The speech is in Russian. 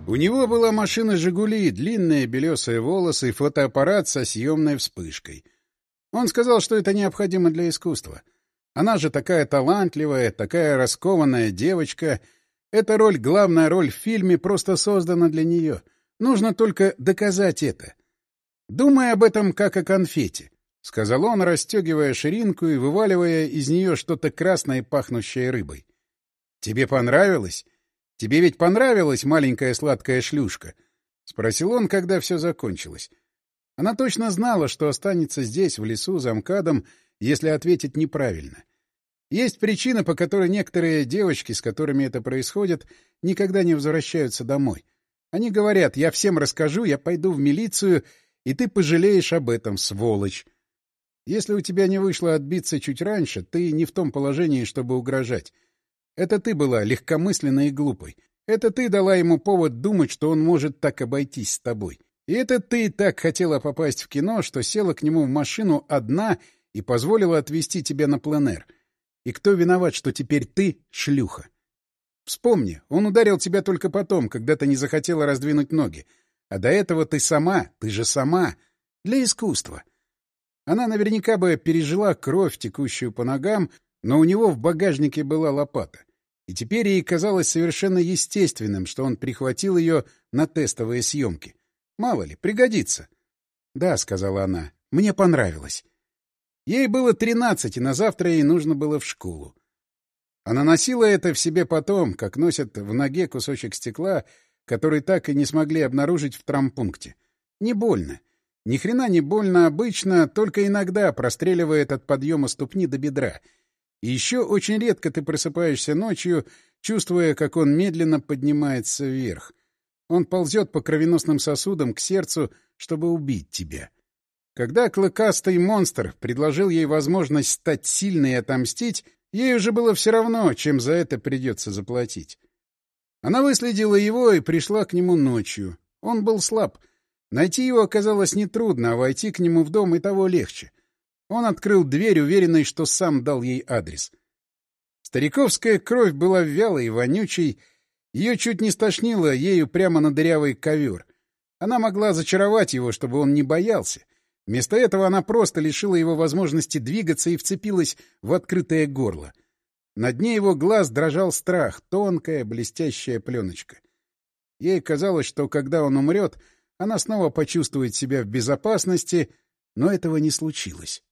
У него была машина «Жигули», длинные белесые волосы и фотоаппарат со съемной вспышкой. Он сказал, что это необходимо для искусства. Она же такая талантливая, такая раскованная девочка. Эта роль, главная роль в фильме, просто создана для нее. Нужно только доказать это. «Думай об этом как о конфете», — сказал он, расстегивая ширинку и вываливая из нее что-то красное, пахнущее рыбой. «Тебе понравилось? Тебе ведь понравилась маленькая сладкая шлюшка?» — спросил он, когда все закончилось. Она точно знала, что останется здесь, в лесу, за МКАДом, если ответить неправильно. Есть причина, по которой некоторые девочки, с которыми это происходит, никогда не возвращаются домой. Они говорят: «Я всем расскажу, я пойду в милицию, и ты пожалеешь об этом, сволочь». Если у тебя не вышло отбиться чуть раньше, ты не в том положении, чтобы угрожать. Это ты была легкомысленной и глупой. Это ты дала ему повод думать, что он может так обойтись с тобой. И это ты так хотела попасть в кино, что села к нему в машину одна и позволила отвезти тебя на пленэр. И кто виноват, что теперь ты шлюха? Вспомни, он ударил тебя только потом, когда ты не захотела раздвинуть ноги. А до этого ты же сама. Для искусства. Она наверняка бы пережила кровь, текущую по ногам, но у него в багажнике была лопата. И теперь ей казалось совершенно естественным, что он прихватил ее на тестовые съемки. Мало ли, пригодится. — Да, — сказала она, — мне понравилось. Ей было 13, и на завтра ей нужно было в школу. Она носила это в себе потом, как носят в ноге кусочек стекла, который так и не смогли обнаружить в травмпункте. Не больно. Ни хрена не больно обычно, только иногда простреливает от подъема ступни до бедра. И еще очень редко ты просыпаешься ночью, чувствуя, как он медленно поднимается вверх. Он ползет по кровеносным сосудам к сердцу, чтобы убить тебя. Когда клыкастый монстр предложил ей возможность стать сильной и отомстить, ей уже было все равно, чем за это придется заплатить. Она выследила его и пришла к нему ночью. Он был слаб. Найти его оказалось нетрудно, а войти к нему в дом и того легче. Он открыл дверь, уверенный, что сам дал ей адрес. Стариковская кровь была вялой и вонючей. Ее чуть не стошнило ею прямо на дырявый ковер. Она могла зачаровать его, чтобы он не боялся. Вместо этого она просто лишила его возможности двигаться и вцепилась в открытое горло. На дне его глаз дрожал страх, тонкая блестящая пленочка. Ей казалось, что когда он умрет, она снова почувствует себя в безопасности, но этого не случилось.